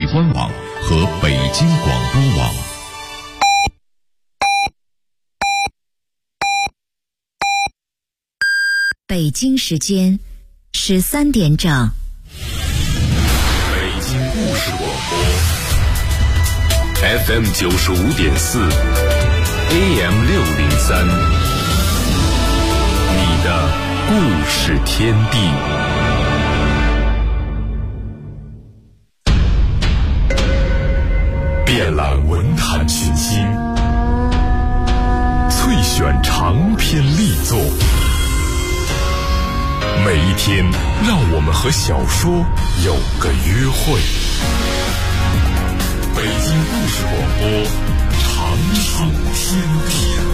官网和北京广播网。 北京时间13点整。 北京故事广播 FM 95.4 AM 603，你的故事天地。遍览文坛群星，萃选长篇力作。每一天，让我们和小说有个约会。北京故事广播，长处天地。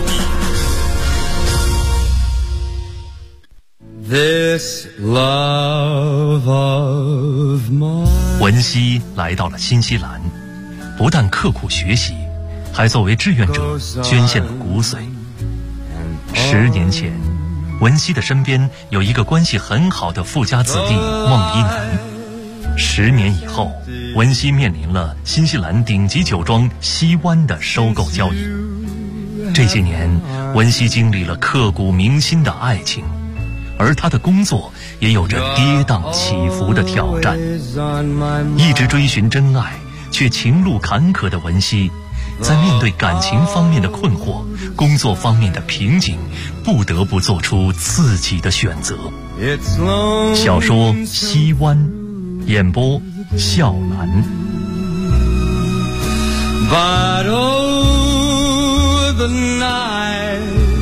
This love of mine。 文熙来到了新西兰，不但刻苦学习，还作为志愿者捐献了骨髓。10年前，文熙的身边有一个关系很好的富家子弟孟一楠。10年以后，文熙面临了新西兰顶级酒庄西湾的收购交易。这些年，文熙经历了刻骨铭心的爱情，而他的工作也有着跌宕起伏的挑战。一直追寻真爱却情路坎坷的文熙，在面对感情方面的困惑、工作方面的瓶颈，不得不做出自己的选择。小说《西湾》，演播笑兰。 But oh, the night。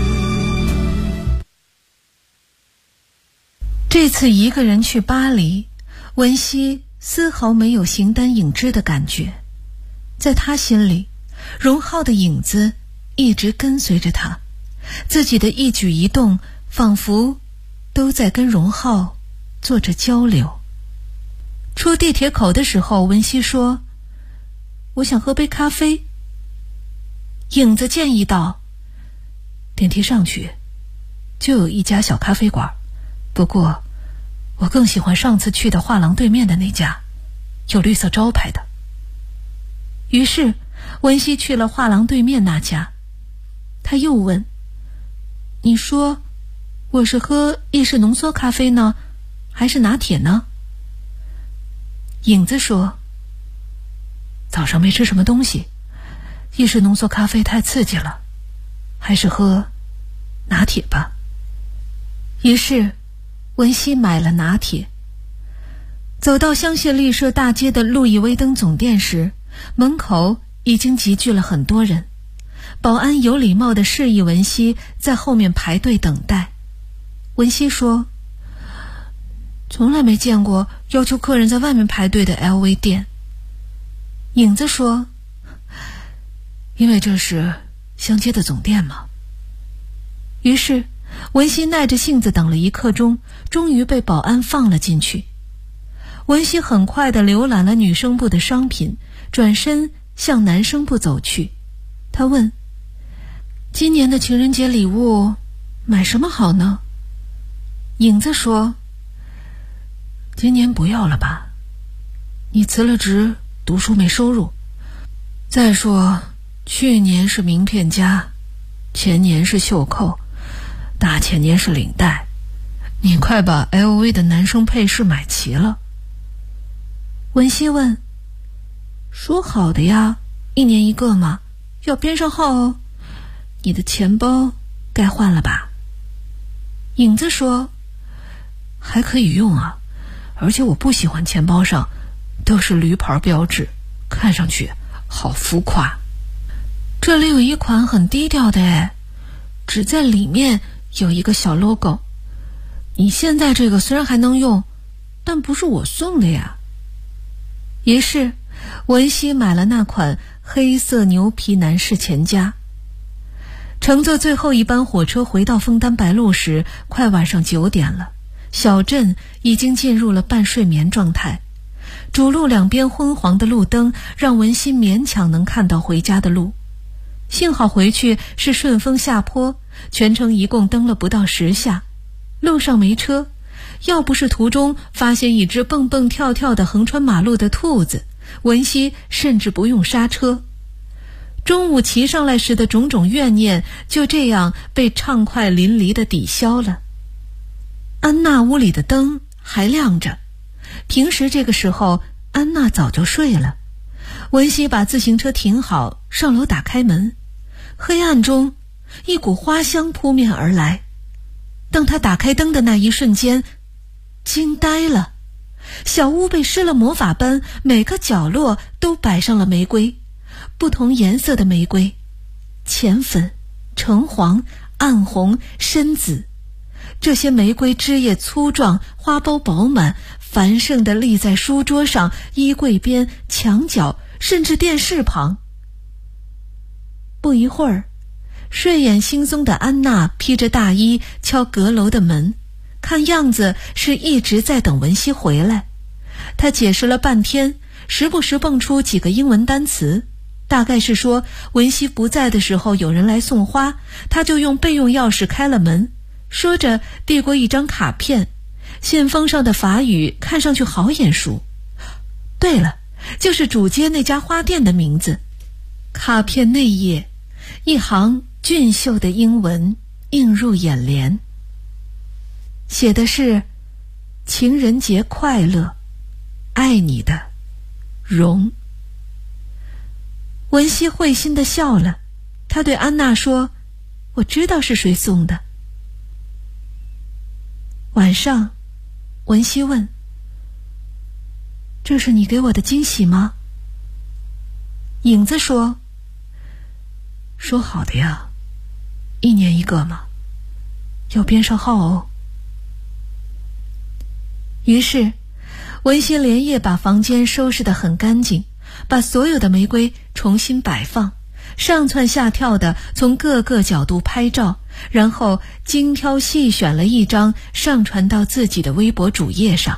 这次一个人去巴黎，文熙丝毫没有形单影只的感觉。在他心里，荣浩的影子一直跟随着他，自己的一举一动仿佛都在跟荣浩做着交流。出地铁口的时候，文熙说：“我想喝杯咖啡。”影子建议道：“电梯上去就有一家小咖啡馆，不过我更喜欢上次去的画廊对面的那家，有绿色招牌的。”于是文熙去了画廊对面那家。他又问：“你说我是喝意式浓缩咖啡呢，还是拿铁呢？”影子说：“早上没吃什么东西，意式浓缩咖啡太刺激了，还是喝拿铁吧。”于是文熙买了拿铁。走到香榭丽舍大街的路易威登总店时，门口已经集聚了很多人。保安有礼貌地示意文熙在后面排队等待。文熙说：“从来没见过要求客人在外面排队的 LV 店。”影子说：“因为这是相接的总店嘛。”于是文熙耐着性子等了1刻钟，终于被保安放了进去。文熙很快地浏览了女生部的商品，转身向男生部走去。他问：“今年的情人节礼物买什么好呢？”影子说：“今年不要了吧，你辞了职，读书没收入。再说去年是名片夹，前年是袖扣，大前年是领带，你快把 LV 的男生配饰买齐了。”文熙问：“说好的呀，1年1个嘛，要编上号哦。你的钱包该换了吧？”影子说：“还可以用啊，而且我不喜欢钱包上都是驴牌标志，看上去好浮夸。这里有一款很低调的哎，只在里面有一个小 logo。你现在这个虽然还能用，但不是我送的呀。”于是文熙买了那款黑色牛皮男士钱夹。乘坐最后一班火车回到枫丹白露时，快晚上9点了，小镇已经进入了半睡眠状态。主路两边昏黄的路灯让文熙勉强能看到回家的路。幸好回去是顺风下坡，全程一共蹬了不到10下。路上没车，要不是途中发现一只蹦蹦跳跳的横穿马路的兔子， 文熙甚至不用刹车。中午骑上来时的种种怨念就这样被畅快淋漓地抵消了。安娜屋里的灯还亮着，平时这个时候安娜早就睡了。文熙把自行车停好，上楼打开门，黑暗中一股花香扑面而来。当他打开灯的那一瞬间，惊呆了。小屋被施了魔法般，每个角落都摆上了玫瑰，不同颜色的玫瑰，浅粉、橙黄、暗红、深紫。这些玫瑰枝叶粗壮，花苞饱满，繁盛地立在书桌上、衣柜边、墙角，甚至电视旁。不一会儿，睡眼惺忪的安娜披着大衣敲阁楼的门，看样子是一直在等文熙回来。她解释了半天，时不时蹦出几个英文单词，大概是说文熙不在的时候有人来送花，她就用备用钥匙开了门，说着递过一张卡片，信封上的法语看上去好眼熟。对了，就是主街那家花店的名字。卡片内页一行俊秀的英文映入眼帘，写的是情人节快乐，爱你的荣。文熙会心地笑了，他对安娜说，我知道是谁送的。晚上文熙问，这是你给我的惊喜吗？影子说好的呀，1年1个嘛，要编上号哦。于是文熙连夜把房间收拾得很干净，把所有的玫瑰重新摆放，上蹿下跳地从各个角度拍照，然后精挑细选了一张上传到自己的微博主页上。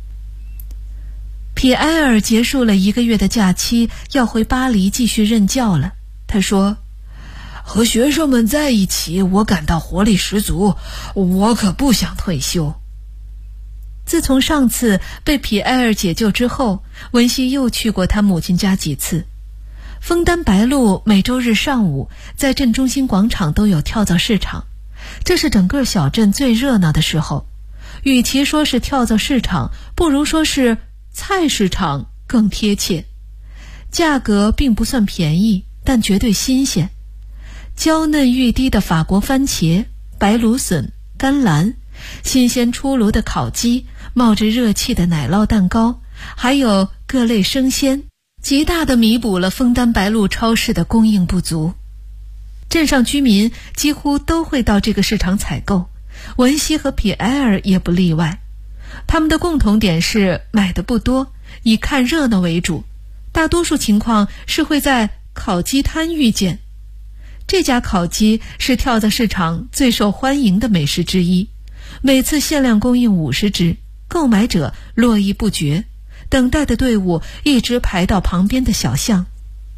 皮埃尔结束了1个月的假期，要回巴黎继续任教了。他说，和学生们在一起，我感到活力十足，我可不想退休。自从上次被皮埃尔解救之后，文熙又去过他母亲家几次。枫丹白露每周日上午在镇中心广场都有跳蚤市场，这是整个小镇最热闹的时候。与其说是跳蚤市场，不如说是菜市场更贴切。价格并不算便宜，但绝对新鲜。娇嫩欲滴的法国番茄、白芦笋、甘蓝，新鲜出炉的烤鸡，冒着热气的奶酪蛋糕，还有各类生鲜，极大地弥补了枫丹白露超市的供应不足。镇上居民几乎都会到这个市场采购，文熙和皮埃尔也不例外。他们的共同点是买的不多，以看热闹为主，大多数情况是会在烤鸡摊遇见。这家烤鸡是跳蚤市场最受欢迎的美食之一，每次限量供应50只，购买者络绎不绝，等待的队伍一直排到旁边的小巷。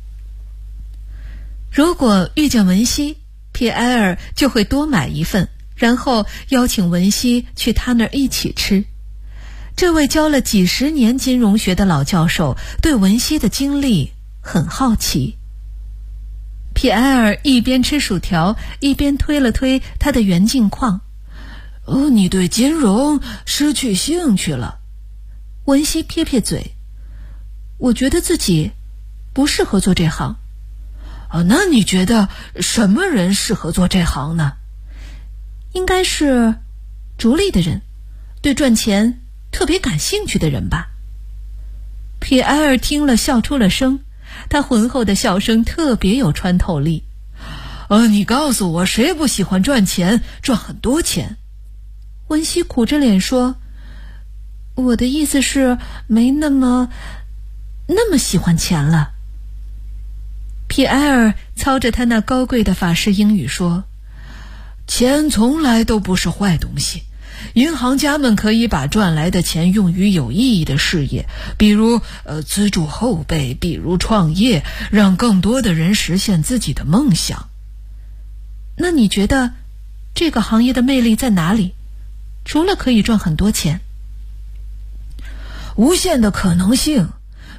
如果遇见文熙，皮埃尔就会多买一份，然后邀请文熙去他那儿一起吃。这位教了几十年金融学的老教授对文熙的经历很好奇。皮埃尔一边吃薯条，一边推了推他的圆镜框。你对金融失去兴趣了。文熙撇撇嘴，我觉得自己不适合做这行。那你觉得什么人适合做这行呢？应该是逐利的人，对赚钱特别感兴趣的人吧。皮埃尔听了笑出了声，他浑厚的笑声特别有穿透力。你告诉我，谁不喜欢赚钱，赚很多钱？文熙苦着脸说，我的意思是没那么喜欢钱了。皮埃尔操着他那高贵的法式英语说，钱从来都不是坏东西，银行家们可以把赚来的钱用于有意义的事业，比如资助后辈，比如创业，让更多的人实现自己的梦想。那你觉得这个行业的魅力在哪里？除了可以赚很多钱。无限的可能性，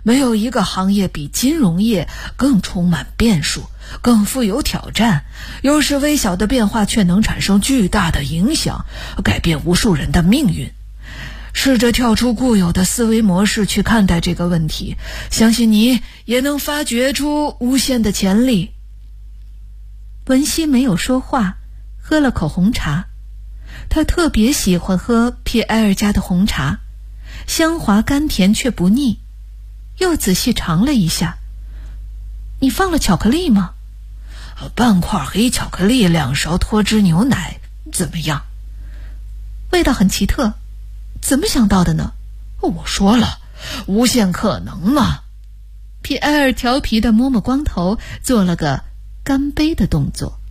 没有一个行业比金融业更充满变数，更富有挑战，有时微小的变化却能产生巨大的影响，改变无数人的命运。试着跳出固有的思维模式去看待这个问题，相信你也能发掘出无限的潜力。文熙没有说话，喝了口红茶。他特别喜欢喝皮埃尔家的红茶，香滑甘甜却不腻。又仔细尝了一下。你放了巧克力吗？半块黑巧克力，2勺脱脂牛奶，怎么样？味道很奇特，怎么想到的呢？我说了，无限可能嘛。皮埃尔调皮地摸摸光头，做了个干杯的动作。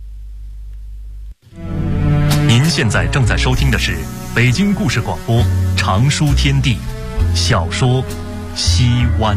您现在正在收听的是北京故事广播长书天地小说《西湾》。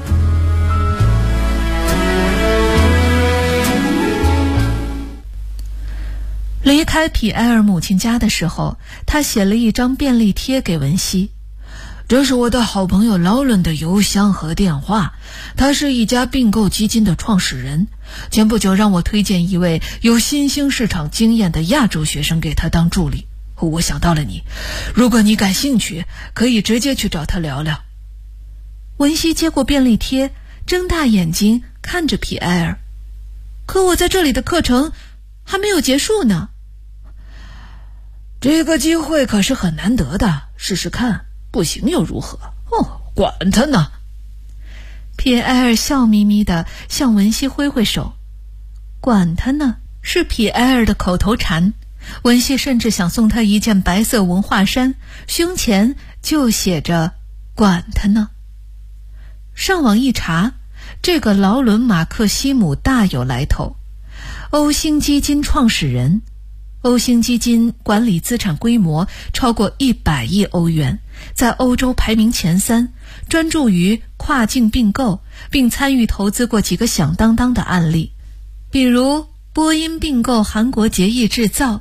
离开皮埃尔母亲家的时候，他写了一张便利贴给文熙。这是我的好朋友劳伦的邮箱和电话，他是一家并购基金的创始人，前不久让我推荐一位有新兴市场经验的亚洲学生给他当助理。我想到了你，如果你感兴趣，可以直接去找他聊聊。文熙接过便利贴，睁大眼睛看着皮埃尔。可我在这里的课程还没有结束呢。这个机会可是很难得的，试试看，不行又如何？管他呢。皮埃尔笑眯眯地向文熙挥挥手。管他呢是皮埃尔的口头禅，文熙甚至想送他一件白色文化衫，胸前就写着管他呢。上网一查，这个劳伦·马克西姆大有来头，欧星基金创始人。欧星基金管理资产规模超过100亿欧元，在欧洲排名前3，专注于跨境并购，并参与投资过几个响当当的案例，比如波音并购韩国捷易制造，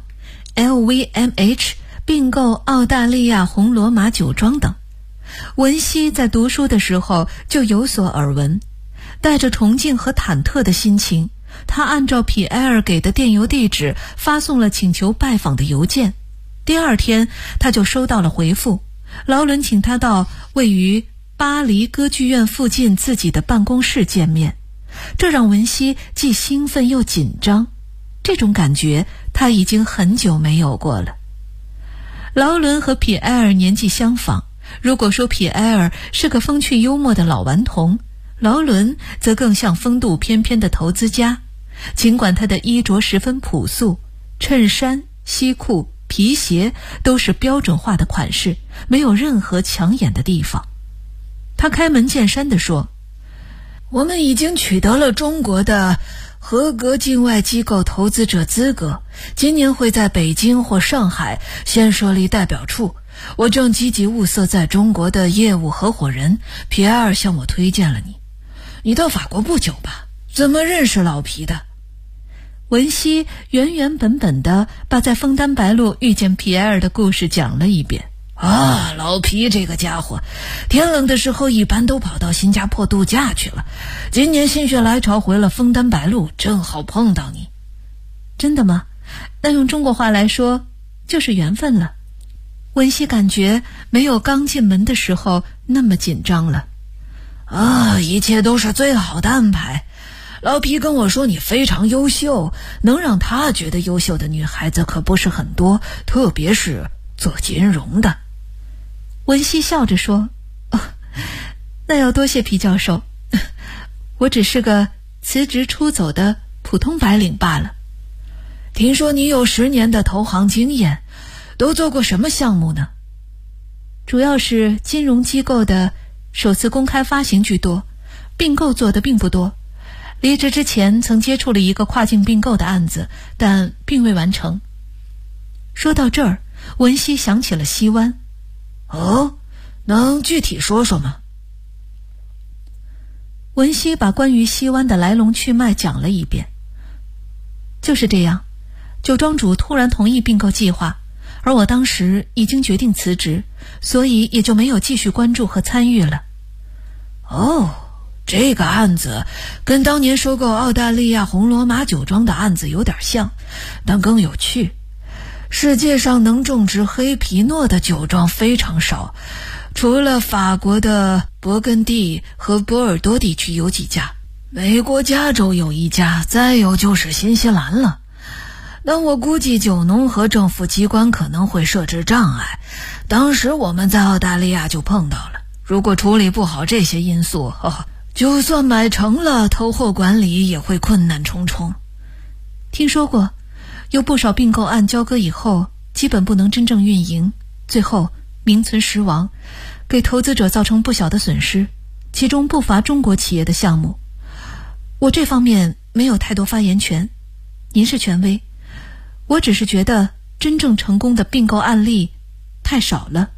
LVMH 并购澳大利亚红罗马酒庄等。文熙在读书的时候就有所耳闻，带着崇敬和忐忑的心情，他按照皮埃尔给的电邮地址发送了请求拜访的邮件。第2天他就收到了回复，劳伦请他到位于巴黎歌剧院附近自己的办公室见面。这让文熙既兴奋又紧张，这种感觉他已经很久没有过了。劳伦和皮埃尔年纪相仿，如果说皮埃尔是个风趣幽默的老顽童，劳伦则更像风度翩翩的投资家。尽管他的衣着十分朴素，衬衫、西裤、皮鞋都是标准化的款式，没有任何抢眼的地方。他开门见山地说，我们已经取得了中国的合格境外机构投资者资格，今年会在北京或上海先设立代表处。我正积极物色在中国的业务合伙人，皮埃尔向我推荐了你。你到法国不久吧？怎么认识老皮的？文熙原原本本地把在枫丹白露遇见皮埃尔的故事讲了一遍。老皮这个家伙，天冷的时候一般都跑到新加坡度假去了。今年心血来潮回了枫丹白露，正好碰到你。真的吗？那用中国话来说，就是缘分了。文熙感觉没有刚进门的时候那么紧张了。一切都是最好的安排。老皮跟我说你非常优秀，能让他觉得优秀的女孩子可不是很多，特别是做金融的。文熙笑着说，那要多谢皮教授，我只是个辞职出走的普通白领罢了。听说你有10年的投行经验，都做过什么项目呢？主要是金融机构的首次公开发行居多，并购做的并不多。离职之前曾接触了一个跨境并购的案子，但并未完成。说到这儿，文熙想起了西湾。能具体说说吗？文熙把关于西湾的来龙去脉讲了一遍。就是这样，酒庄主突然同意并购计划，而我当时已经决定辞职，所以也就没有继续关注和参与了。 这个案子跟当年收购澳大利亚红罗马酒庄的案子有点像，但更有趣。世界上能种植黑皮诺的酒庄非常少，除了法国的勃艮第和波尔多地区有几家，美国加州有一家，再有就是新西兰了。但我估计酒农和政府机关可能会设置障碍，当时我们在澳大利亚就碰到了，如果处理不好这些因素，就算买成了，投后管理也会困难重重。听说过有不少并购案交割以后基本不能真正运营，最后名存实亡，给投资者造成不小的损失，其中不乏中国企业的项目。我这方面没有太多发言权，您是权威，我只是觉得真正成功的并购案例太少了。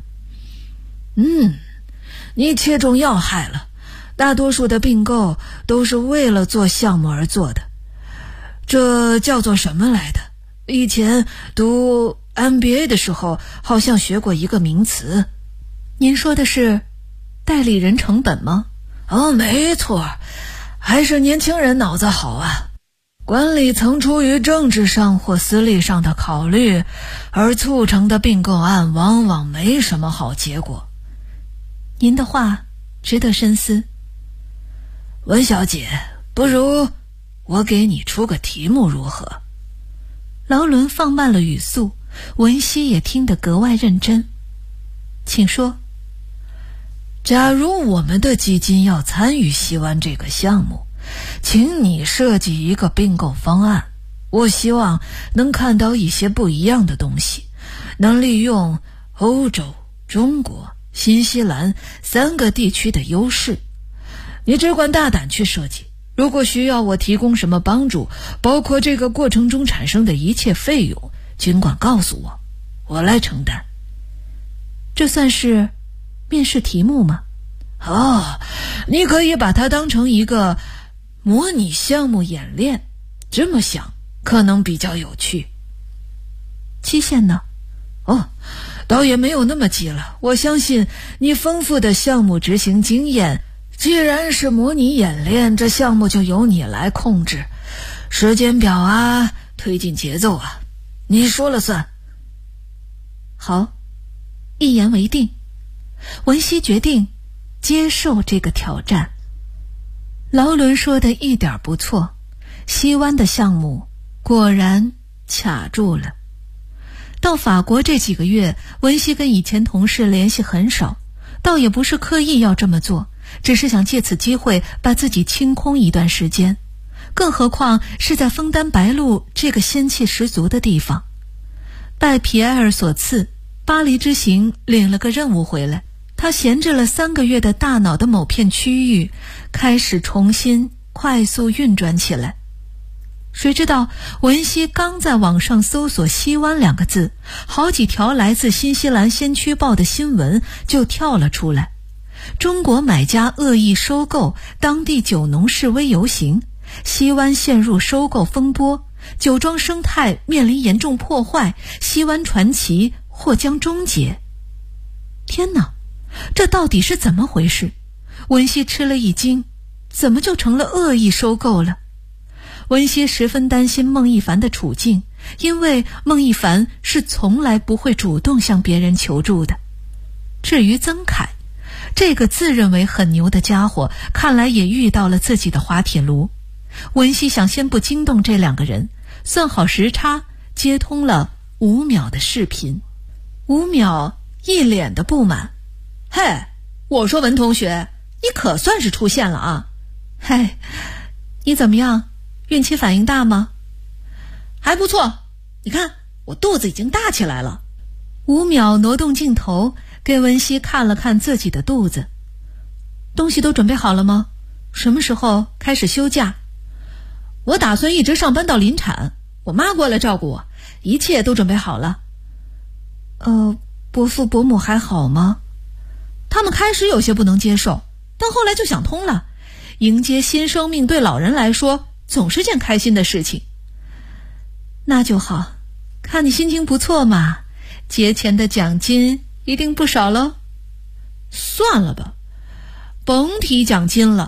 你切中要害了，大多数的并购都是为了做项目而做的，这叫做什么来的？以前读 MBA 的时候好像学过一个名词。您说的是代理人成本吗？没错，还是年轻人脑子好啊。管理层出于政治上或私利上的考虑而促成的并购案往往没什么好结果。您的话值得深思。文小姐，不如我给你出个题目如何？劳伦放慢了语速，文熙也听得格外认真。请说。假如我们的基金要参与西湾这个项目，请你设计一个并购方案，我希望能看到一些不一样的东西，能利用欧洲、中国、新西兰3个地区的优势。你只管大胆去设计，如果需要我提供什么帮助，包括这个过程中产生的一切费用，尽管告诉我，我来承担。这算是面试题目吗？你可以把它当成一个模拟项目演练，这么想可能比较有趣。期限呢？倒也没有那么急了，我相信你丰富的项目执行经验，既然是模拟演练，这项目就由你来控制，时间表啊，推进节奏啊，你说了算。好，一言为定。文熙决定接受这个挑战。劳伦说的一点不错，西湾的项目果然卡住了。到法国这几个月，文熙跟以前同事联系很少，倒也不是刻意要这么做，只是想借此机会把自己清空一段时间，更何况是在枫丹白露这个仙气十足的地方。拜皮埃尔所赐，巴黎之行领了个任务回来，他闲置了3个月的大脑的某片区域开始重新快速运转起来。谁知道文熙刚在网上搜索西湾2个字，好几条来自新西兰先驱报的新闻就跳了出来。中国买家恶意收购，当地酒农示威游行，西湾陷入收购风波，酒庄生态面临严重破坏，西湾传奇或将终结。天哪，这到底是怎么回事？文熙吃了一惊，怎么就成了恶意收购了？文熙十分担心孟一凡的处境，因为孟一凡是从来不会主动向别人求助的。至于曾凯，这个自认为很牛的家伙，看来也遇到了自己的滑铁卢。文熙想先不惊动这2个人，算好时差，接通了5秒的视频。5秒一脸的不满。嘿，我说文同学，你可算是出现了啊。嘿，你怎么样？孕期反应大吗？还不错，你看我肚子已经大起来了。5秒挪动镜头给文熙看了看自己的肚子。东西都准备好了吗？什么时候开始休假？我打算一直上班到临产，我妈过来照顾我，一切都准备好了。伯父伯母还好吗？他们开始有些不能接受，但后来就想通了，迎接新生命对老人来说总是件开心的事情。那就好，看你心情不错嘛，节前的奖金一定不少喽。算了吧，甭提奖金了，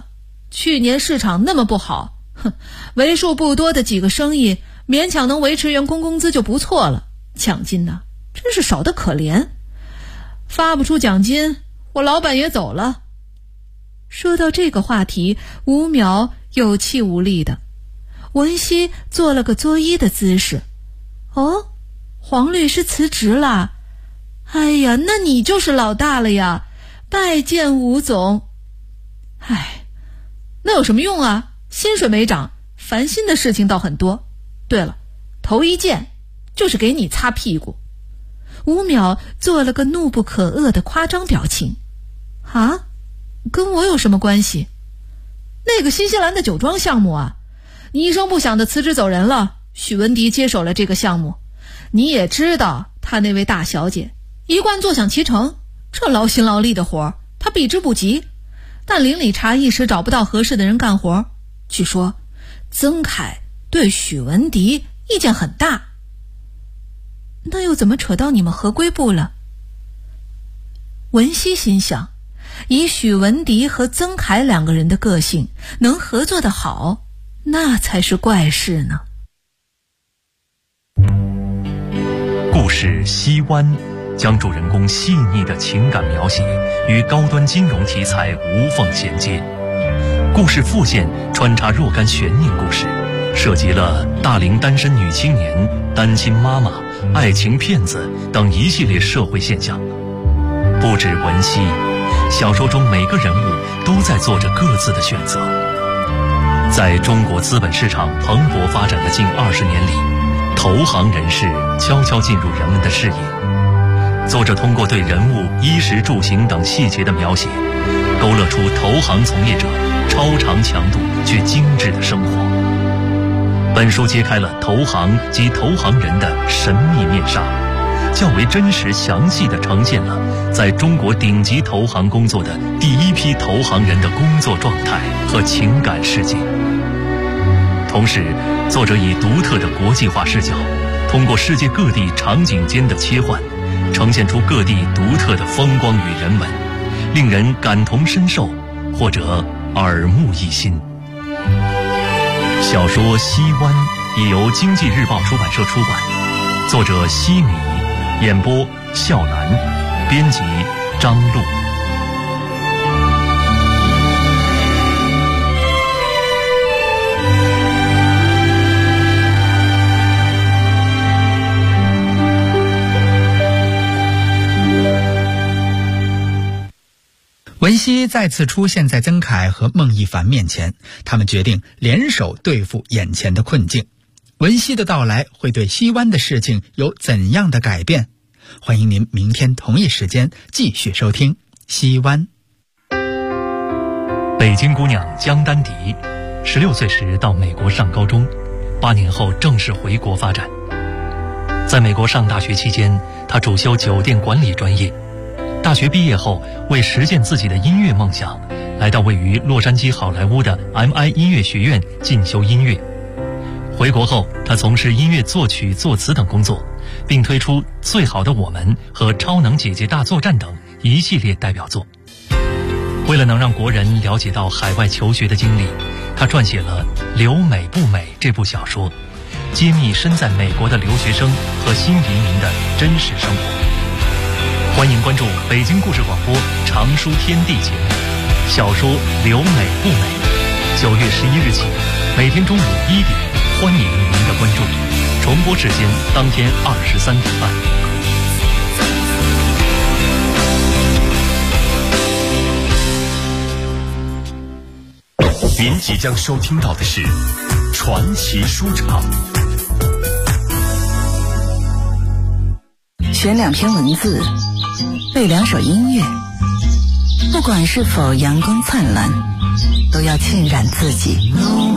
去年市场那么不好，为数不多的几个生意勉强能维持员工工资就不错了，奖金呢，真是少得可怜。发不出奖金，我老板也走了。说到这个话题，吴淼有气无力的。文熙做了个作揖的姿势。哦，黄律师辞职了？哎呀，那你就是老大了呀，拜见吴总。唉，那有什么用啊？薪水没涨，烦心的事情倒很多。对了，头一件就是给你擦屁股。吴淼做了个怒不可遏的夸张表情。啊？跟我有什么关系？那个新西兰的酒庄项目啊，你一声不响的辞职走人了，许文迪接手了这个项目。你也知道他那位大小姐一贯坐享其成，这劳心劳力的活他避之不及。但邻里茶一时找不到合适的人干活，据说曾凯对许文迪意见很大。那又怎么扯到你们合规部了？文熙心想，以许文迪和曾凯两个人的个性，能合作得好，那才是怪事呢。 故事《西湾》将主人公细腻的情感描写与高端金融题材无缝衔接。故事副线穿插若干悬念故事，涉及了大龄单身女青年、单亲妈妈、爱情骗子等一系列社会现象。不止文熙，小说中每个人物都在做着各自的选择。在中国资本市场蓬勃发展的近20年里，投行人士悄悄进入人们的视野。作者通过对人物衣食住行等细节的描写，勾勒出投行从业者超长强度却精致的生活。本书揭开了投行及投行人的神秘面纱，较为真实详细地呈现了在中国顶级投行工作的第一批投行人的工作状态和情感世界。同时，作者以独特的国际化视角，通过世界各地场景间的切换，呈现出各地独特的风光与人文，令人感同身受或者耳目一新。小说《西湾》已由经济日报出版社出版，作者西米，演播笑兰，编辑张璐。 文熙再次出现在曾凯和孟一凡面前，他们决定联手对付眼前的困境。文熙的到来会对西湾的事情有怎样的改变？欢迎您明天同一时间继续收听西湾。 北京姑娘江丹迪16岁时到美国上高中，8年后正式回国发展。在美国上大学期间，她主修酒店管理专业。大学毕业后，为实现自己的音乐梦想，来到位于洛杉矶好莱坞的 MI 音乐学院进修音乐。回国后，他从事音乐作曲、作词等工作，并推出《最好的我们》和《超能姐姐大作战》等一系列代表作。为了能让国人了解到海外求学的经历，他撰写了《留美不美》这部小说，揭秘身在美国的留学生和新移民的真实生活。欢迎关注北京故事广播常书天地节目小说《留美不美》，9月11日起，每天中午1点，欢迎您的关注。重播时间当天23点半。 您即将收听到的是传奇书场。 选2篇文字，背2首音乐，不管是否阳光灿烂，都要浸染自己。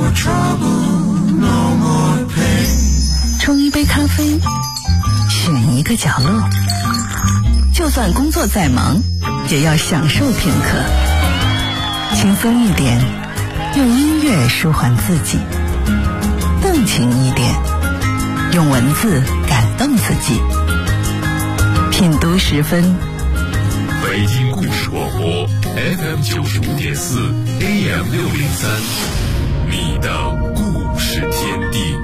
冲一杯咖啡，选一个角落，就算工作再忙，也要享受片刻。轻松一点，用音乐舒缓自己；动情一点，用文字感动自己。品读10分， 北京故事广播 FM95.4 AM603，你的故事天地。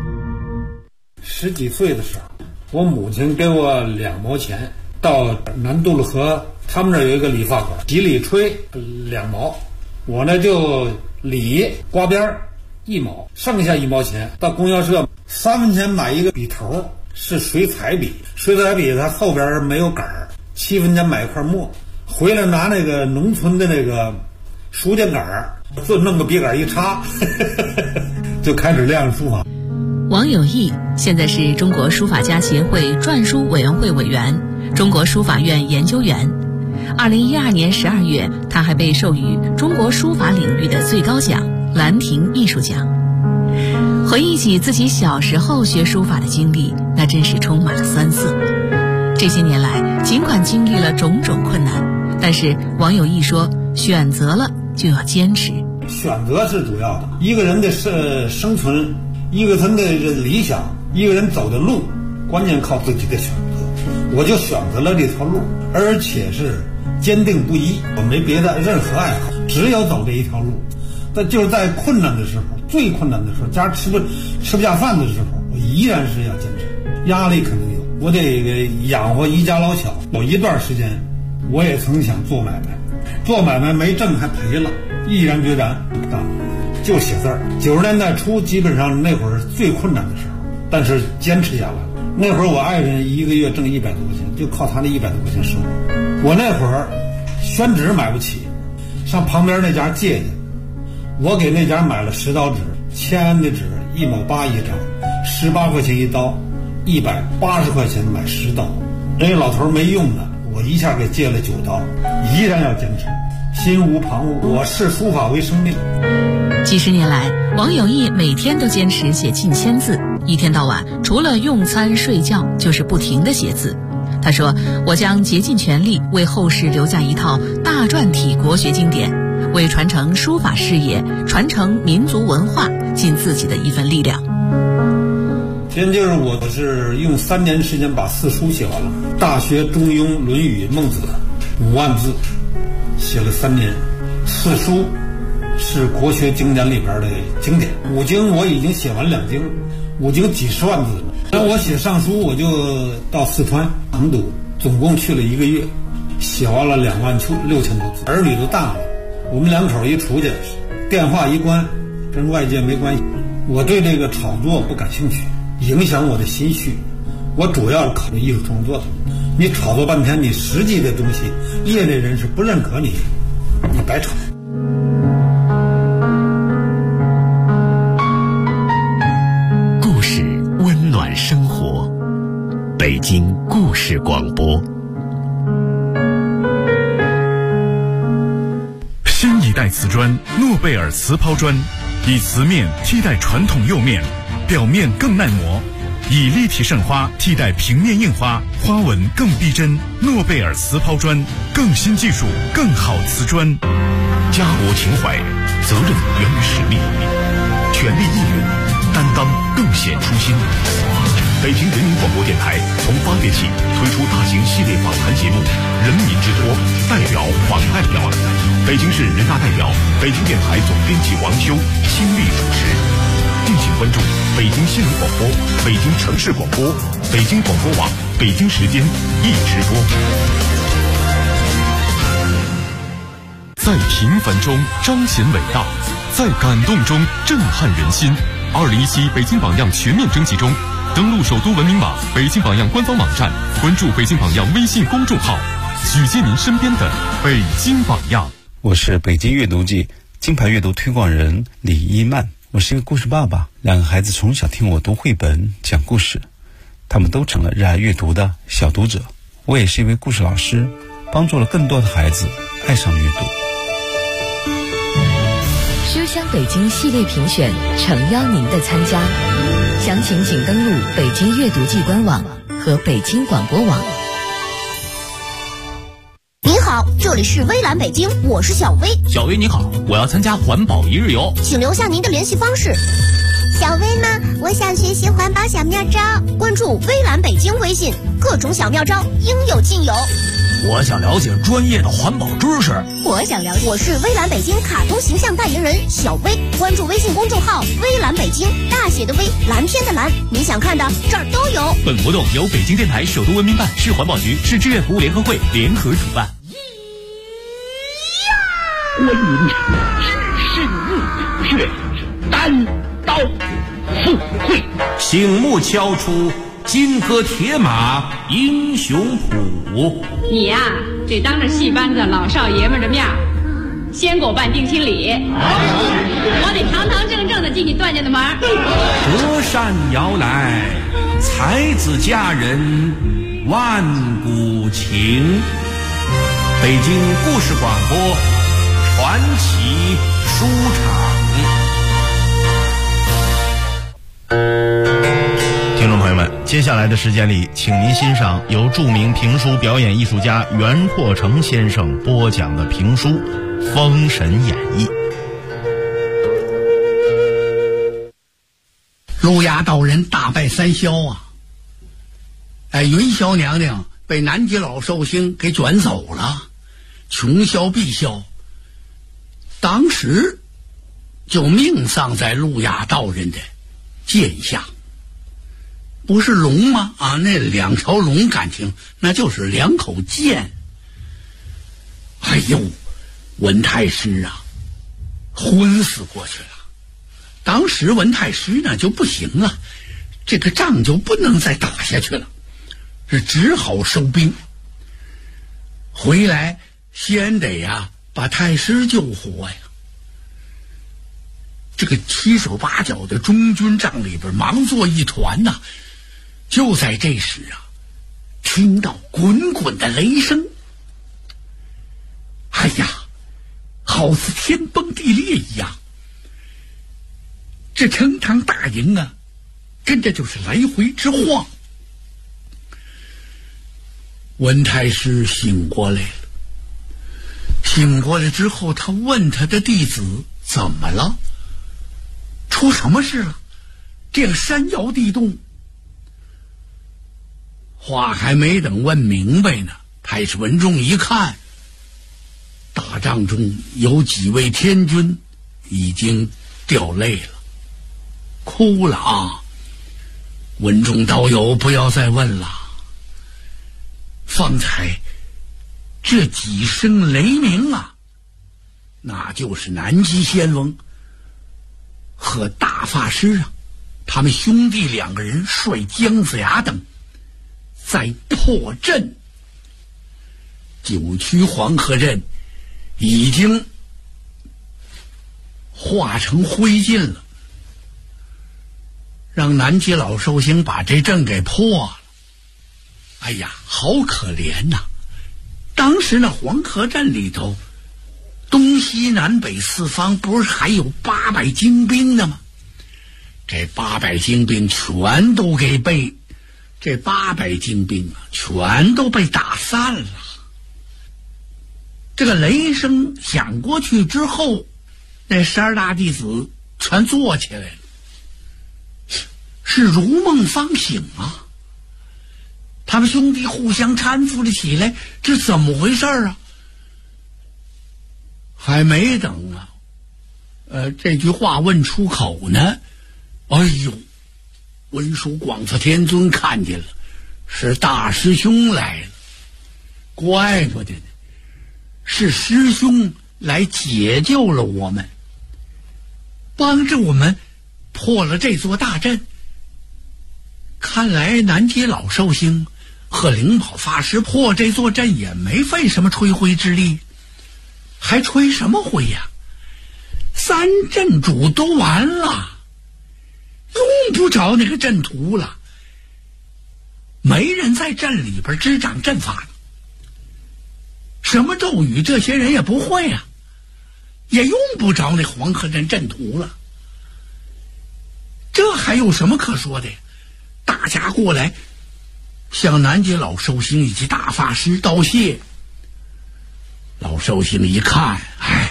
10几岁的时候，我母亲给我2毛钱，到南渡路河他们那儿有一个理发馆，洗理吹2毛，我呢就理刮边1毛，剩下1毛钱到供销社3分钱买一个笔头，是水彩笔，水彩笔它后边没有杆儿，7分钱买一块墨，回来拿那个农村的那个书架杆儿，就弄个笔杆一插就开始练书法。 王有义现在是中国书法家协会篆书委员会委员、中国书法院研究员。2012年12月，他还被授予中国书法领域的最高奖兰亭艺术奖。回忆起自己小时候学书法的经历，那真是充满了酸涩。这些年来，尽管经历了种种困难，但是王有义说，选择了就要坚持。 选择是主要的，一个人的生存，一个人的理想，一个人走的路，关键靠自己的选择。我就选择了这条路，而且是坚定不移，我没别的任何爱好，只有走这一条路。但就是在困难的时候，最困难的时候，家吃不下饭的时候，我依然是要坚持。压力肯定有，我得养活一家老小。有一段时间，我也曾想做买卖，做买卖没挣还赔了，毅然决然就写字儿。90年代初，基本上那会儿最困难的时候，但是坚持下来了。那会儿我爱人一个月挣100多块钱，就靠他那100多块钱生活。我那会儿宣纸买不起，上旁边那家借去，我给那家买了10刀纸，签的纸1毛8一张，18块钱一刀，180块钱买10刀。人家老头没用的，我一下给借了9刀，依然要坚持，心无旁骛。我视书法为生命。 几十年来，王有义每天都坚持写近1000字，一天到晚除了用餐睡觉就是不停地写字。他说，我将竭尽全力为后世留下一套大篆体国学经典，为传承书法事业、传承民族文化尽自己的一份力量。 现就是我是用3年时间把4书写完了，《大学》《中庸》《论语》《孟子》5万字，写了3年。4书是国学经典里边的经典，5经我已经写完2经，5经几十万字了。那我写上书，我就到四川成都，总共去了1个月，写完了26000多字。儿女都大了，我们2口一出去，电话一关，跟外界没关系。我对这个炒作不感兴趣，影响我的心绪。我主要考虑艺术创作的。你炒作半天，你实际的东西，业内人士不认可你，你白炒。 故事温暖生活，北京故事广播。 新一代瓷砖诺贝尔瓷抛砖，以瓷面替代传统釉面，表面更耐磨，以立体胜花替代平面印花，花纹更逼真。诺贝尔瓷抛砖，更新技术，更好瓷砖。 家国情怀，责任源于实力，全力应援，担当更显初心。北京人民广播电台从8月起推出大型系列访谈节目《人民之托》，代表访代表，北京市人大代表、北京电台总编辑王修亲力主持。敬请关注北京新闻广播、北京城市广播、北京广播网、北京时间一直播。 在平凡中彰显伟大，在感动中震撼人心。2017北京榜样全面征集中，登录首都文明网、北京榜样官方网站，关注北京榜样微信公众号，举荐您身边的北京榜样。 我是北京阅读季金牌阅读推广人李一曼，我是一个故事爸爸，2个孩子从小听我读绘本讲故事，他们都成了热爱阅读的小读者。我也是一位故事老师，帮助了更多的孩子爱上阅读。 书香北京系列评选诚邀您的参加，详情请登录北京阅读季官网和北京广播网。 您好，这里是微蓝北京，我是小薇。 小薇你好，我要参加环保1日游， 请留下您的联系方式。 小薇呢，我想学习环保小妙招， 关注微蓝北京微信，各种小妙招应有尽有。 我想了解专业的环保知识。 我想了解，我是微蓝北京卡通形象代言人小薇，关注微信公众号微蓝北京，大写的微，蓝天的蓝，你想看的这儿都有。 本活动由北京电台首都文明办、市环保局、市志愿服务联合会联合主办。 观音智胜意，却单刀赴会， 醒目敲出金戈铁马英雄谱。 你呀，得当着戏班子老少爷们的面先给我办定亲礼，我得堂堂正正的进你段家的门。 隔山摇来，才子佳人万古情。北京故事广播传奇书场。 听众朋友们，接下来的时间里，请您欣赏由著名评书表演艺术家袁阔成先生播讲的评书《封神演义》。 陆衙道人大败三萧啊！云霄娘娘被南极老寿星给卷走了，穷萧毕萧当时就命丧在陆衙道人的剑下。不是龙吗？那两条龙感情那就是两口剑。哎呦，文太师啊，昏死过去了。当时文太师呢就不行了，这个仗就不能再打下去了，是只好收兵。回来先得把太师救活呀。这个七手八脚的中军帐里边忙作一团呐。就在这时听到滚滚的雷声，哎呀，好似天崩地裂一样。这成堂大营跟着就是来回直晃。文太师醒过来了，醒过来之后，他问他的弟子怎么了，出什么事了，这样山摇地动。话还没等问明白呢，太史文仲一看，大帐中有几位天君已经掉泪了，哭了文仲道友，不要再问了。方才这几声雷鸣那就是南极仙翁和大法师他们兄弟两个人率姜子牙等在破阵。九曲黄河阵已经化成灰烬了，让南极老寿星把这阵给破了。哎呀，好可怜呐！当时那黄河阵里头，东西南北四方不是还有800精兵呢吗？这800精兵全都被全都被打散了。这个雷声响过去之后，那12大弟子全坐起来了，是如梦方醒啊！他们兄弟互相搀扶着起来，这怎么回事还没等这句话问出口呢，哎呦，文殊广佛天尊看见了，是大师兄来了，怪不得呢，是师兄来解救了我们，帮着我们破了这座大阵。看来南极老寿星和灵宝法师破这座阵也没费什么吹灰之力，还吹什么灰呀？3阵主都完了，用不着那个阵图了，没人在阵里边执掌阵法了，什么咒语这些人也不会也用不着那黄河阵阵图了，这还有什么可说的呀？大家过来向南极老寿星以及大法师道谢。老寿星一看，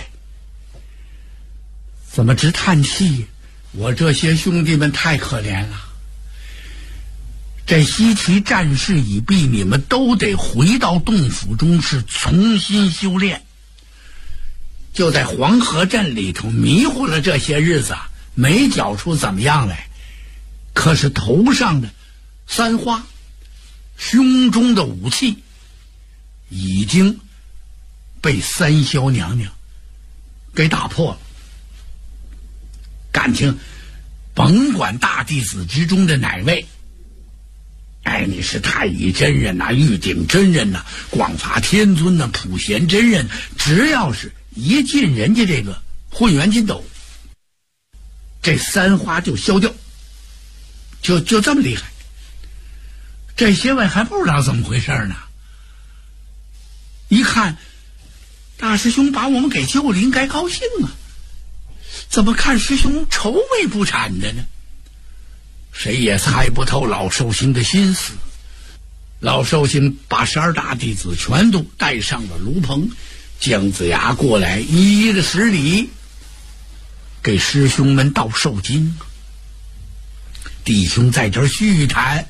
怎么直叹气？我这些兄弟们太可怜了， 这西岐战事已毕，你们都得回到洞府中是重新修炼。就在黄河镇里头迷糊了这些日子，没搅出怎么样来。可是头上的三花，胸中的武器，已经被三霄娘娘给打破了。感情甭管大弟子之中的哪位，你是太乙真人呐、玉鼎真人呐、广法天尊呐、普贤真人，只要是一进人家这个混元金斗，这三花就消掉，就这么厉害。这些位还不知道怎么回事呢，一看大师兄把我们给救了，应该高兴啊，怎么看师兄愁眉不展的呢？谁也猜不透老寿星的心思。老寿星把12大弟子全都带上了炉棚，姜子牙过来一一的施礼，给师兄们道寿经。弟兄在这儿叙谈。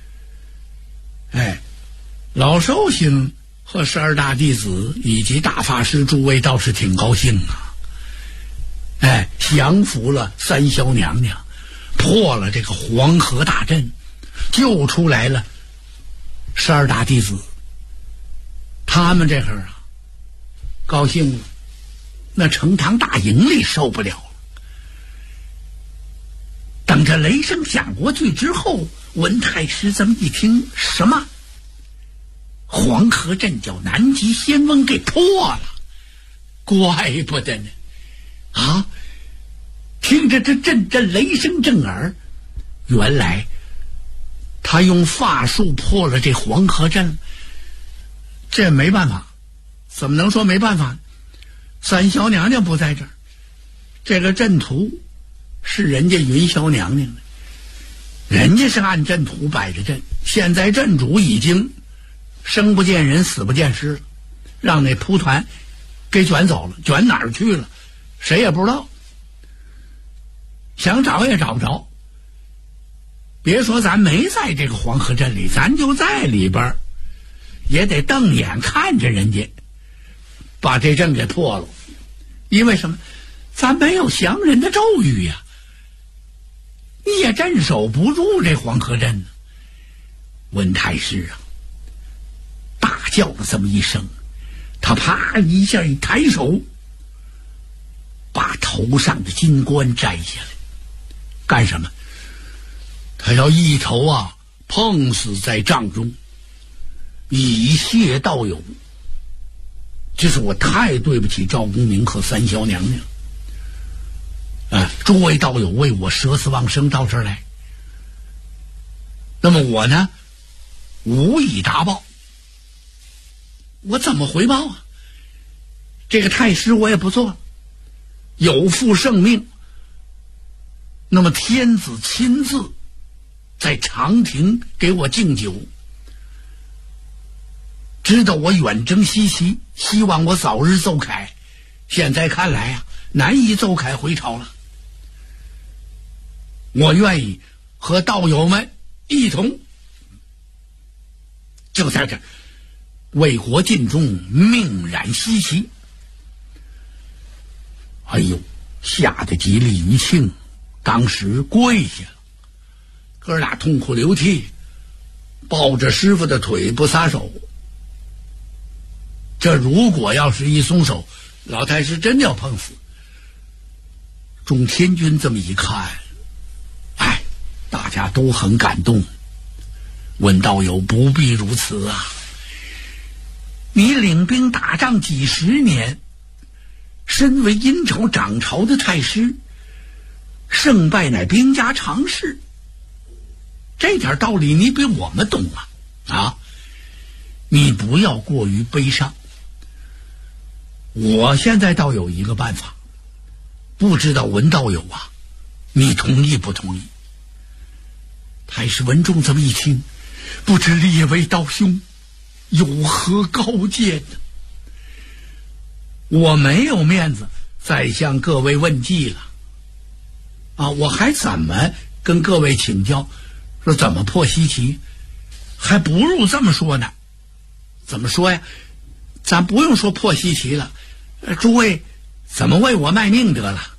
老寿星和12大弟子以及大法师诸位倒是挺高兴啊。降服了三霄娘娘，破了这个黄河大阵，救出来了12大弟子。他们这会儿啊高兴了，那成堂大营里受不了了。等着雷声响过去之后，文太师这么一听，什么黄河阵叫南极仙翁给破了，怪不得呢啊！听着这阵阵雷声震耳，原来他用法术破了这黄河阵。这没办法，怎么能说没办法呢？三霄娘娘不在这儿，这个阵图是人家云霄娘娘的，人家是按阵图摆着阵，现在阵主已经生不见人死不见尸了，让那蒲团给卷走了，卷哪儿去了谁也不知道，想找也找不着。别说咱没在这个黄河阵里，咱就在里边也得瞪眼看着人家把这阵给破了。因为什么？咱没有降人的咒语呀，你也镇守不住这黄河阵呢。文太师啊大叫了这么一声，他啪一下一抬手，把头上的金冠摘下来。干什么？他要一头碰死在帐中，以谢道友。这是我太对不起赵公明和三霄娘娘。诸位道友为我舍死忘生到这儿来，那么我呢无以答报。我怎么回报啊？这个太师我也不做了，有负圣命。那么天子亲自在长亭给我敬酒，知道我远征西岐，希望我早日奏凯。现在看来难以奏凯回朝了。我愿意和道友们一同就在这儿为国尽忠，命染西岐。吓得极力于庆当时跪下了，哥俩痛哭流涕，抱着师傅的腿不撒手。这如果要是一松手，老太师真要碰死。众天君这么一看，大家都很感动。文道友不必如此啊，你领兵打仗几十年，身为阴朝掌朝的太师，胜败乃兵家常事，这点道理你比我们懂你不要过于悲伤。我现在倒有一个办法，不知道文道友你同意不同意？太师文仲这么一听，不知列位道兄有何高见呢？我没有面子再向各位问计了我还怎么跟各位请教，说怎么破西岐？ 还不如这么说呢。怎么说呀？咱不用说破西岐了，诸位怎么为我卖命得了？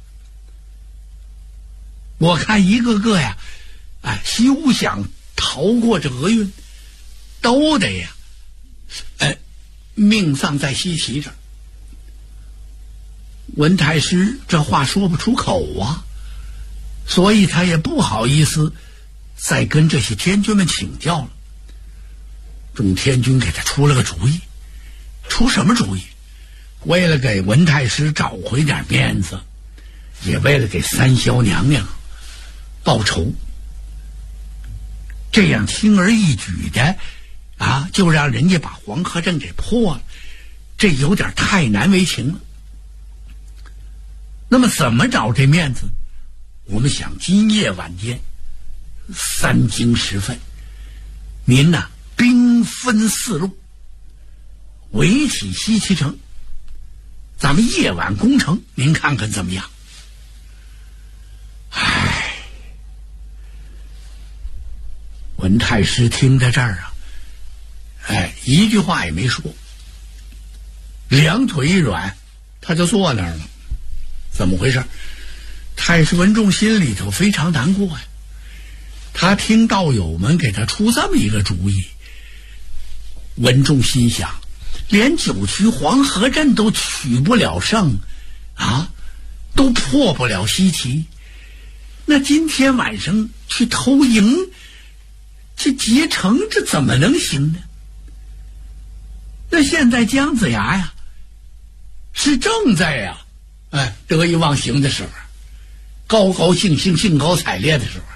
我看一个个呀，休想逃过这厄运，都得呀，命丧在西岐这儿。文太师这话说不出口啊，所以他也不好意思再跟这些天军们请教了。众天军给他出了个主意，出什么主意？为了给文太师找回点面子，也为了给三霄娘娘报仇，这样轻而易举的就让人家把黄河阵给破了，这有点太难为情了。那么怎么找这面子？我们想今夜晚间3更时分，您呐兵分4路，围起西岐城，咱们夜晚攻城，您看看怎么样？文太师听在这儿一句话也没说，两腿一软，他就坐那儿了。怎么回事？太师文仲心里头非常难过呀。他听道友们给他出这么一个主意，文仲心想，连9曲黄河阵都取不了胜都破不了西岐，那今天晚上去偷营，这劫城，这怎么能行呢？那现在姜子牙呀是正在得意忘形的时候，高高兴兴兴高采烈的时候，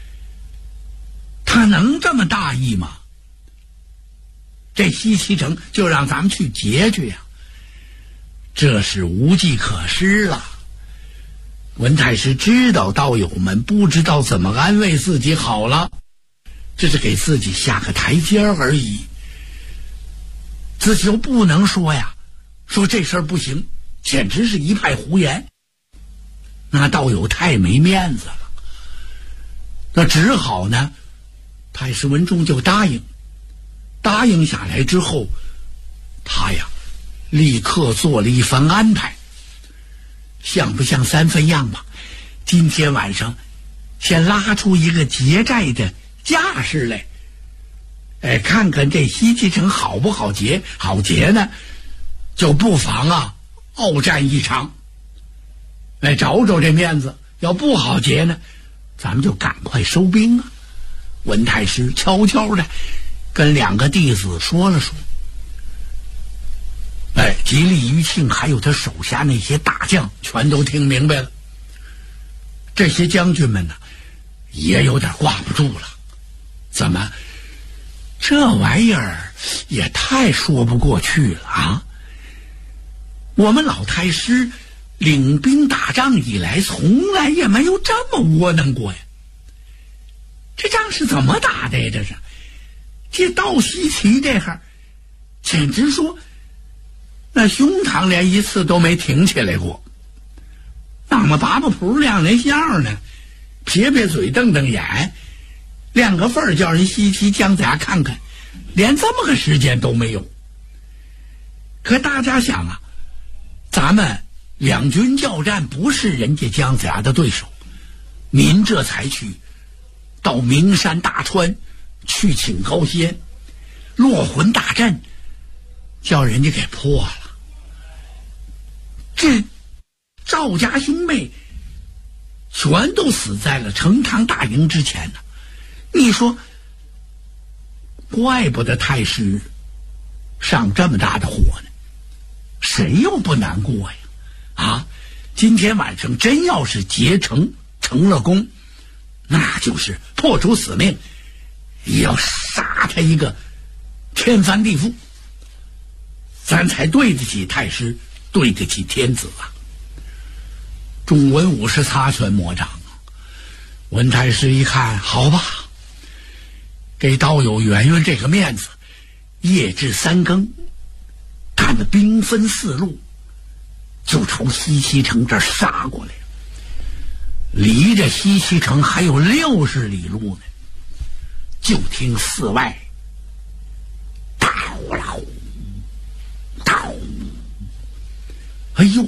他能这么大意吗？这西岐城就让咱们去劫去呀，这是无计可施了。文太师知道道友们不知道怎么安慰自己好了，这是给自己下个台阶而已，自己又不能说说这事儿不行，简直是一派胡言，那道友太没面子了。那只好呢，太师文仲就答应下来之后，他立刻做了一番安排。像不像3分样吧？今天晚上先拉出一个劫寨的架势来，看看这西岐城好不好劫。好劫呢，就不妨鏖战一场，找找这面子。要不好劫呢，咱们就赶快收兵。文太师悄悄的跟2个弟子说了说，吉利、于庆还有他手下那些大将全都听明白了。这些将军们呢也有点挂不住了，怎么这玩意儿也太说不过去了我们老太师领兵打仗以来，从来也没有这么窝囊过呀。这仗是怎么打的呀？这到西岐这哈，简直说那胸膛连一次都没挺起来过。那么拔拔蹼亮人相呢，撇撇嘴瞪瞪眼，亮个份儿叫人西岐姜子牙看看，连这么个时间都没有。可大家想咱们两军交战，不是人家姜子牙的对手，您这才去到名山大川去请高仙，落魂大阵叫人家给破了。这赵家兄妹全都死在了成汤大营之前呢。你说怪不得太师上这么大的火呢，谁又不难过呀？今天晚上真要是劫城成了功，那就是破除死命，也要杀他一个天翻地覆，咱才对得起太师，对得起天子众文武是擦拳抹掌文太师一看，好吧，给道友圆圆这个面子，夜至3更，他们兵分4路，就从西岐城这儿杀过来，离着西岐城还有60里路呢。就听寺外哎呦，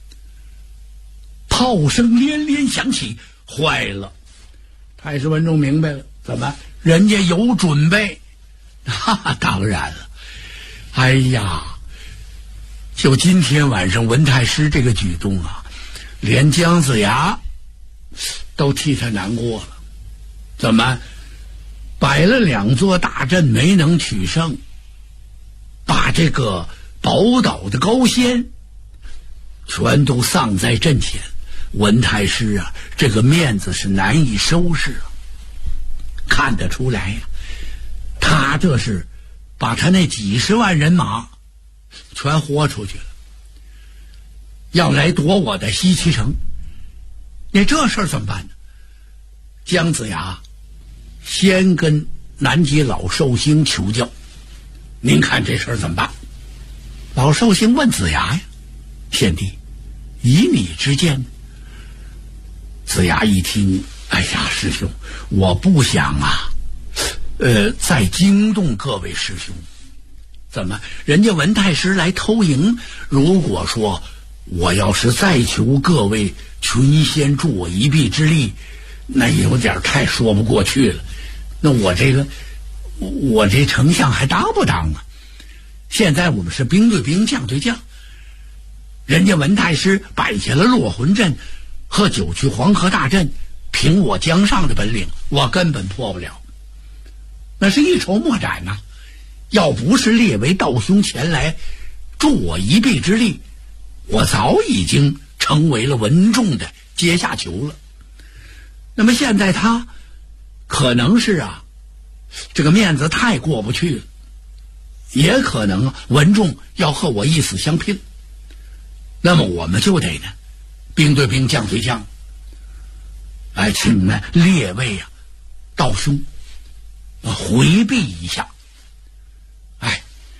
炮声连连响起，坏了！太师文仲明白了，怎么人家有准备？当然了，哎呀，就今天晚上文太师这个举动啊，连姜子牙都替他难过了。怎么摆了2座大阵没能取胜，把这个宝岛的高仙全都丧在阵前，文太师啊，这个面子是难以收拾啊。看得出来呀，他这是把他那几10万人马全豁出去了，要来夺我的西岐城。那这事儿怎么办呢？姜子牙先跟南极老寿星求教，您看这事儿怎么办？老寿星问子牙呀：“贤弟，以你之见？”子牙一听，哎呀，师兄，我不想啊，再惊动各位师兄。怎么，人家文太师来偷营，如果说我要是再求各位群仙助我一臂之力，那有点太说不过去了。那我这丞相还当不当啊？现在我们是兵对兵，将对将，人家文太师摆下了落魂阵和9曲黄河大阵，凭我江上的本领，我根本破不了，那是一筹莫展呐。要不是列为道兄前来助我一臂之力，我早已经成为了文仲的阶下囚了。那么现在他可能是啊，这个面子太过不去了，也可能文仲要和我一死相拼。那么我们就得呢，兵对兵，将对将，来请呢列位啊，道兄回避一下。哎，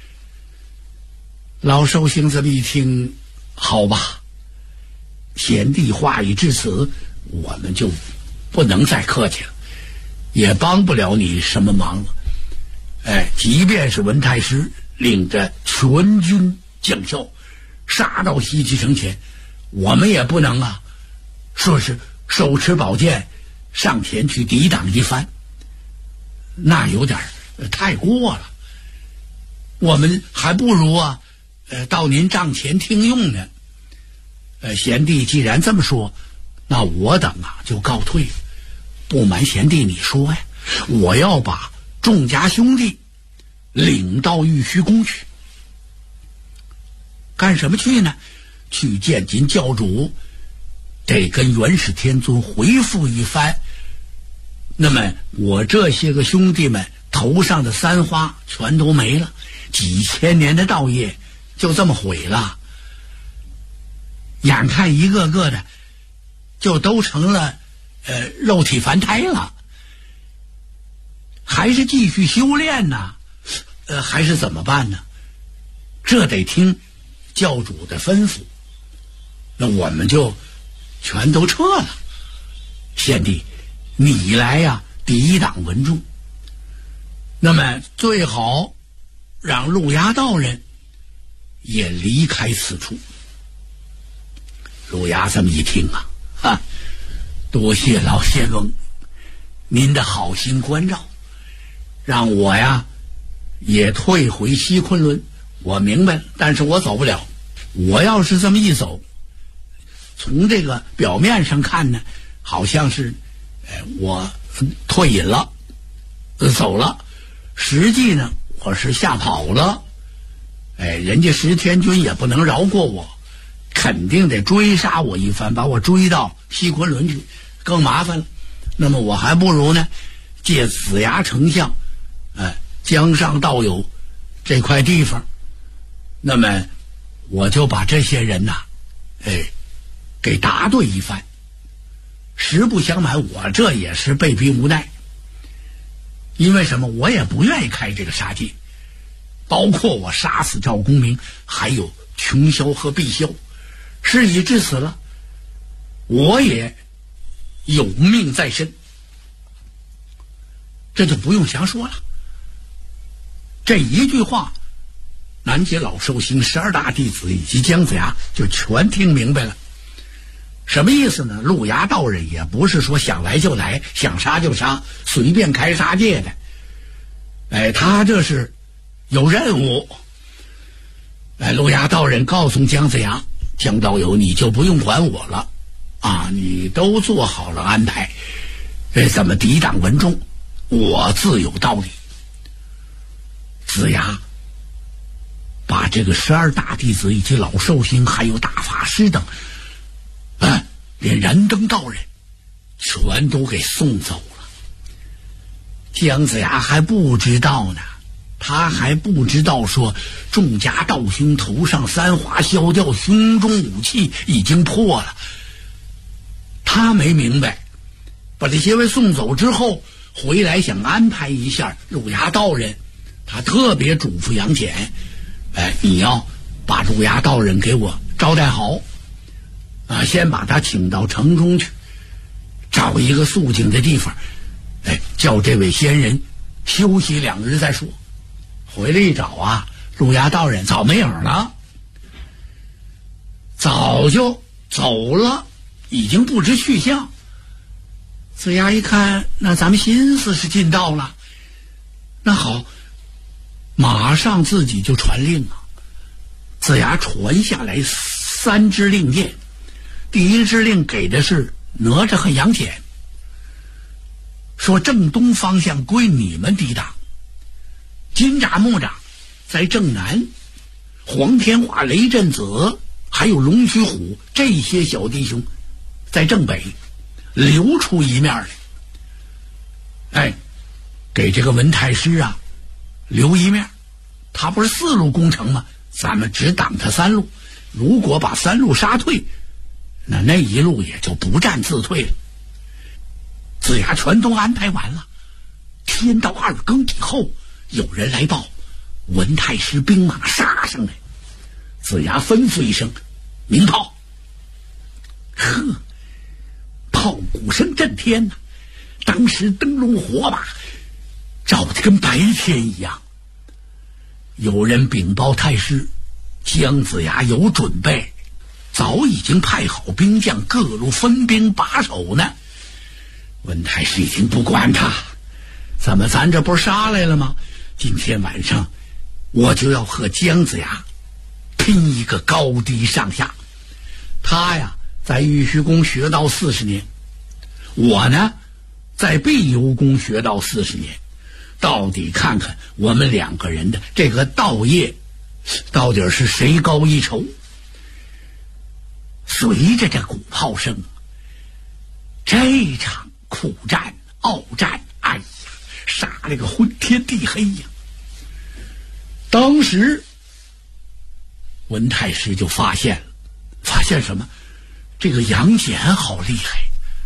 老寿星这么一听，好吧，贤弟话已至此，我们就不能再客气了，也帮不了你什么忙了。哎，即便是文太师领着全军将校杀到西岐城前，我们也不能啊，说是手持宝剑上前去抵挡一番，那有点太过了。我们还不如啊，到您帐前听用呢。贤弟既然这么说，那我等啊就告退。不瞒贤弟你说呀，我要把众家兄弟领到玉虚宫去。干什么去呢？去见尽教主，得跟元始天尊回复一番。那么我这些个兄弟们头上的3花全都没了，几千年的道业就这么毁了，眼看一个个的就都成了肉体凡胎了，还是继续修炼呢？还是怎么办呢？这得听教主的吩咐。那我们就全都撤了。贤弟，你来呀，抵挡文仲。那么最好让路牙道人也离开此处。路牙这么一听啊，多谢老仙翁您的好心关照，让我呀也退回西昆仑。我明白了，但是我走不了。我要是这么一走，从这个表面上看呢，好像是我退隐了，走了，实际呢我是吓跑了。人家石天君也不能饶过我，肯定得追杀我一番，把我追到西昆仑去，更麻烦了。那么我还不如呢借子牙丞相江上道友这块地方，那么我就把这些人呐给答对一番。实不相瞒，我这也是被逼无奈。因为什么？我也不愿意开这个杀戒，包括我杀死赵公明，还有琼霄和碧霄，事已至此了，我也有命在身，这就不用详说了。这一句话南街老寿星12大弟子以及姜子牙就全听明白了。什么意思呢？陆牙道人也不是说想来就来，想杀就杀，随便开杀戒的。他这是有任务。陆牙道人告诉姜子牙，姜道友你就不用管我了啊，你都做好了安排，怎么抵挡文仲，我自有道理。子牙把这个12大弟子以及老寿星还有大法师等连燃灯道人全都给送走了。姜子牙还不知道呢，他还不知道说众家道兄头上3花削掉，胸中武器已经破了。他没明白，把这些位送走之后回来想安排一下陆牙道人，他特别嘱咐杨戬，你要把陆牙道人给我招待好先把他请到城中去，找一个肃静的地方，叫这位仙人休息2日再说。回来一找陆牙道人早没影了，早就走了，已经不知去向。子牙一看，那咱们心思是尽到了，那好，马上自己就传令子牙传下来3支令箭。第一支令给的是哪吒和杨戬，说正东方向归你们抵挡，金吒木吒在正南，黄天化、雷震子还有龙须虎这些小弟兄在正北，留出一面来。给这个文太师留一面，他不是4路攻城吗？咱们只挡他3路，如果把3路杀退，那一路也就不战自退了。子牙全都安排完了，天到2更以后，有人来报文太师兵马杀上来。子牙吩咐一声，鸣炮。炮鼓声震天当时灯笼火把照得跟白天一样。有人禀报太师，姜子牙有准备，早已经派好兵将，各路分兵把守呢。文太师已经不管他，怎么咱这不是杀来了吗？今天晚上我就要和姜子牙拼一个高低上下。他在玉虚宫学道40年，我呢在碧游宫学道40年，到底看看我们2个人的这个道业到底是谁高一筹。随着这鼓炮声，这场苦战鏖战，杀了个昏天地黑当时文太师就发现什么？这个杨戬好厉害。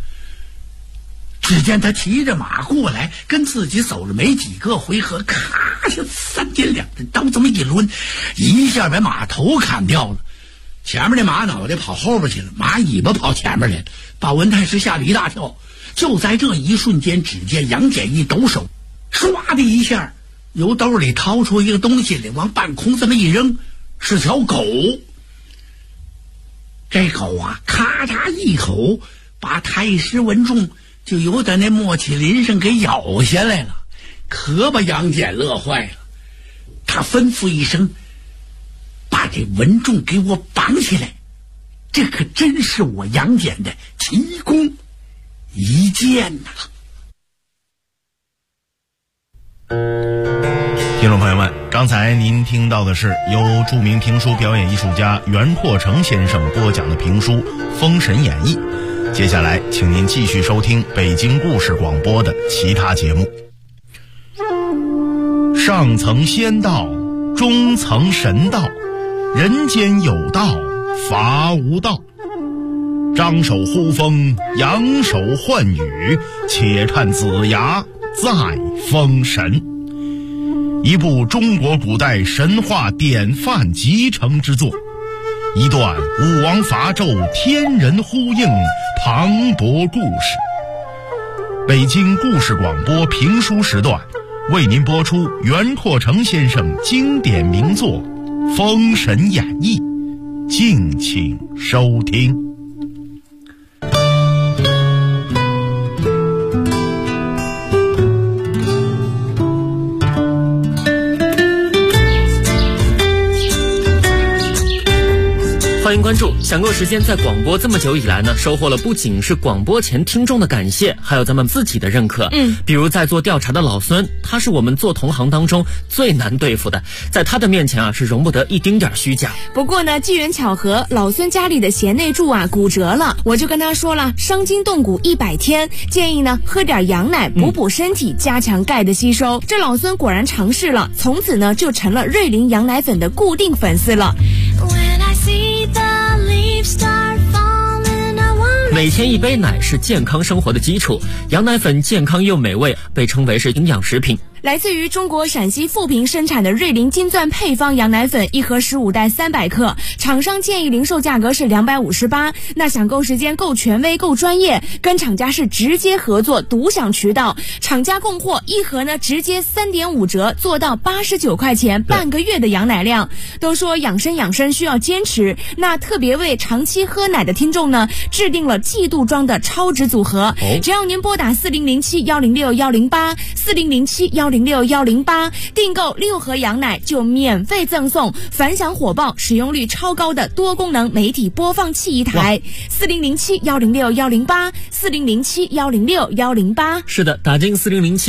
只见他骑着马过来，跟自己走了没几个回合，咔就3尖2针刀这么一抡，一下把马头砍掉了。前面的马脑袋跑后边去了，马尾巴跑前面来了，把文太师吓了一大跳。就在这一瞬间，只见杨戬一抖手，唰的一下由兜里掏出一个东西来，往半空这么一扔，是条狗。这狗咔嚓一口把太师文仲就由在那莫麒麟上给咬下来了，可把杨戬乐坏了。他吩咐一声，把这文仲给我绑起来，这可真是我杨戬的奇功一件听众朋友们，刚才您听到的是由著名评书表演艺术家袁阔成先生播讲的评书《封神演义》。接下来请您继续收听北京故事广播的其他节目。上层仙道，中层神道，人间有道，伐无道。张手呼风，扬手唤雨，且看子牙再封神。一部中国古代神话典范集成之作，一段武王伐纣天人呼应磅礴故事。北京故事广播评书时段为您播出袁阔成先生经典名作封神演义》，敬请收听。 欢迎关注享购时间。在广播这么久以来呢，收获了不仅是广播前听众的感谢，还有咱们自己的认可。比如在做调查的老孙，他是我们做同行当中最难对付的，在他的面前啊是容不得一丁点虚假。 不过呢，机缘巧合，老孙家里的贤内助啊骨折了，我就跟他说了，伤筋动骨100天，建议呢喝点羊奶补补身体，加强钙的吸收。这老孙果然尝试了，从此呢就成了瑞麟羊奶粉的固定粉丝了。 每天一杯奶是健康生活的基础，羊奶粉健康又美味，被称为是营养食品。 来自于中国陕西富平生产的瑞麟金钻配方羊奶粉，一盒15袋300克，厂商建议零售价格是258。那抢购时间够权威够专业，跟厂家是直接合作，独享渠道，厂家供货，一盒呢直接3.5折，做到89块钱，半个月的羊奶量。都说养生需要坚持，那特别为长期喝奶的听众呢，制定了季度装的超值组合。只要您拨打4007-106-108，4007-106-108，订购6盒羊奶就免费赠送反响火爆、使用率超高的多功能媒体播放器一台。4007-106-108，4007-106-108。 是的，打进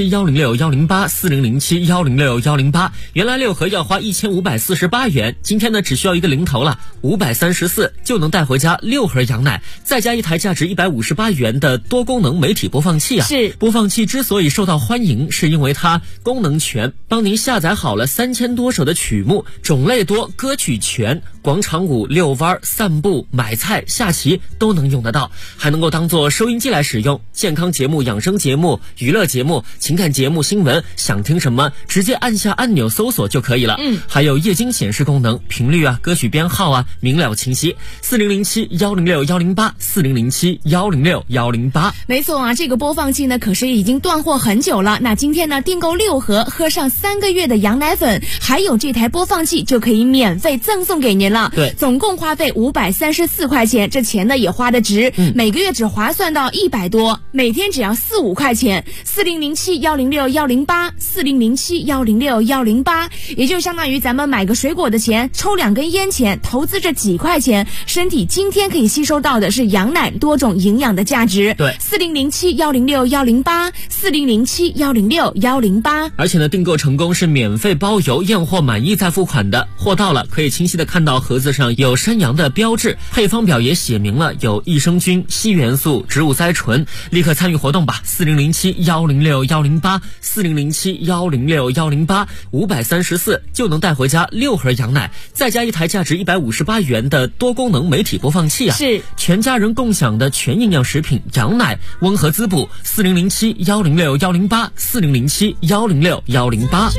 4007-106-108，4007-106-108。原来6盒要花1548元，今天呢只需要一个零头了，534就能带回家6盒羊奶，再加一台价值158元的多功能媒体播放器啊。 是， 播放器之所以受到欢迎，是因为它功能全，帮您下载好了3000多首的曲目，种类多，歌曲全，广场舞、遛弯、散步、买菜、下棋都能用得到，还能够当做收音机来使用。健康节目、养生节目、娱乐节目、情感节目、新闻，想听什么直接按下按钮搜索就可以了。还有液晶显示功能，频率啊、歌曲编号啊，明了清晰。4007-106-108， 4007-106-108。 没错啊，这个播放器呢可是已经断货很久了。那今天呢订购6盒，喝上3个月的羊奶粉，还有这台播放器就可以免费赠送给您了。 对， 总共花费534块钱，这钱呢也花得值，每个月只划算到100多，每天只要4-5块钱。4007-106-108， 4007-106-108，也就相当于咱们买个水果的钱，抽2根烟钱，投资这几块钱，身体今天可以吸收到的是羊奶多种营养的价值。 对 ，4007-106-108， 4007-106-108。 而且呢，订购成功是免费包邮，验货满意再付款的。货到了可以清晰的看到盒子上有山羊的标志，配方表也写明了有益生菌、硒元素、植物甾醇。立刻参与活动吧，4007-106-108， 4007-106-108， 534就能带回家6盒羊奶，再加一台价值158元的多功能媒体播放器啊， 是全家人共享的全营养食品羊奶，温和滋补。4007-106-108， 4007-106-108。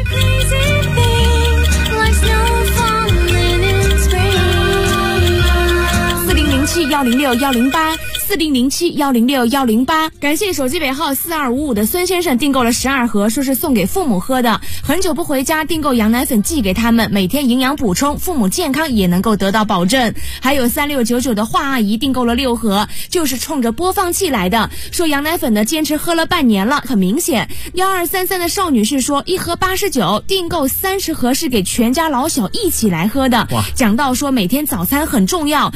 4007-106-108， 4007-106-108。感谢手机尾号4255的孙先生订购了12盒，说是送给父母喝的。很久不回家，订购羊奶粉寄给他们，每天营养补充，父母健康也能够得到保证。还有3699的华阿姨订购了6盒，就是冲着播放器来的，说羊奶粉呢坚持喝了半年了，很明显。1233的邵女士说1盒89，订购30盒是给全家老小一起来喝的。讲到说每天早餐很重要。